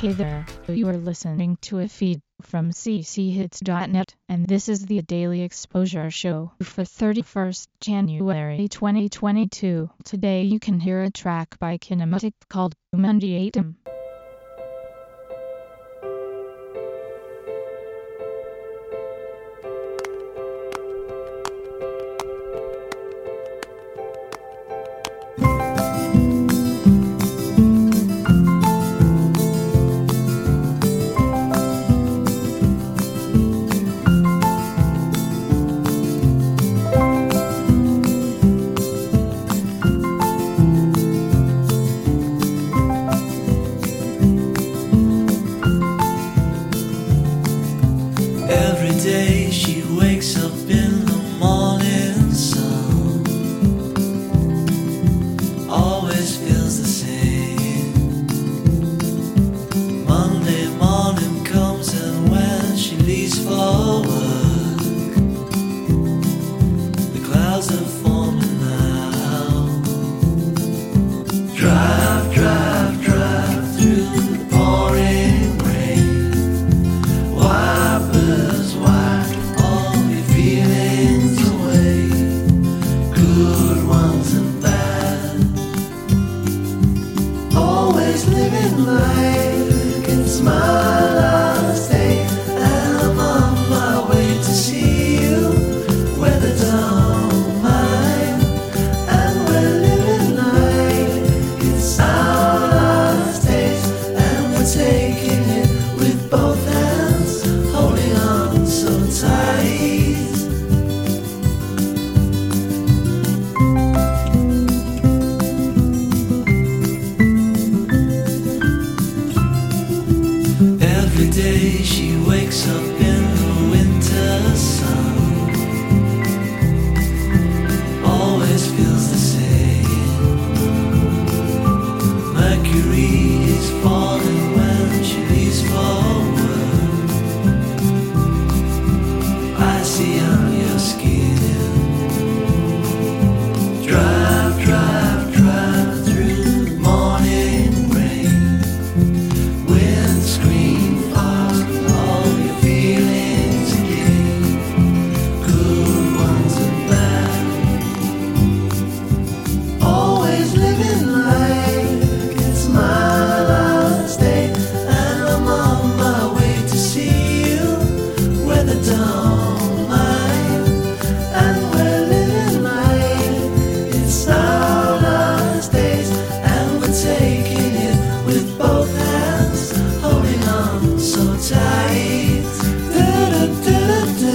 Hey there, you are listening to a feed from cchits.net, and this is the Daily Exposure Show for 31st January 2022. Today you can hear a track by Kinematic called Mandiatum. Every day she wakes up in the morning sun, always feels the same. Monday morning comes and when she leaves for work, the clouds are forming now. Drive, drive, drive through the pouring rain. Wipers wipe all your feelings away, good ones and bad. Always living life, it's my last day, and I'm on my way to see you, whether don't mind. And we're living life, it's our last days, and we're taking it with both hands, holding on so tight. Every day she wakes up in the winter sun, always feels the same. Mercury is falling when she leaves for work. I see on your skin. Drive, drive, drive through the morning rain. Windscreen fog, all your feelings again, good ones and bad. Always living life, it's my last day, and I'm on my way to see you, whether don't mind. And we're living life, it's our last days, and we're taking it with both hands, holding on so tight. Do-do-do-do-do,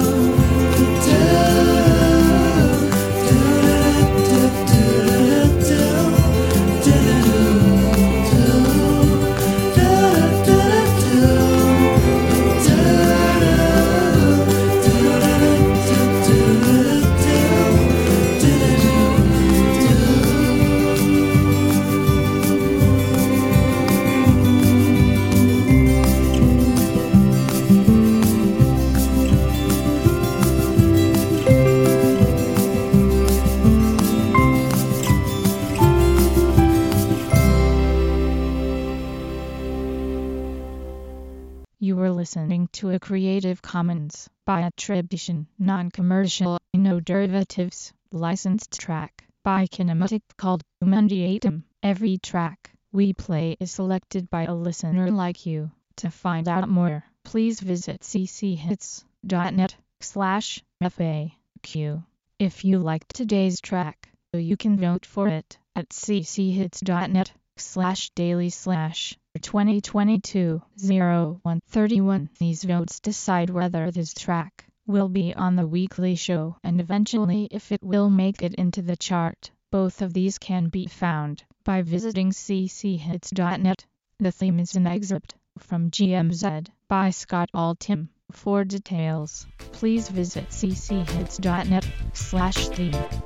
You were listening to a Creative Commons by attribution, non-commercial, no derivatives, licensed track by Kinematic called Mandiatum. Every track we play is selected by a listener like you. To find out more, please visit cchits.net/FAQ. If you liked today's track, you can vote for it at cchits.net/daily/2022-0131. These votes decide whether this track will be on the weekly show and eventually if it will make it into the chart. Both of these can be found by visiting cchits.net. The theme is an excerpt from GMZ by Scott Altham. For details, please visit cchits.net/theme.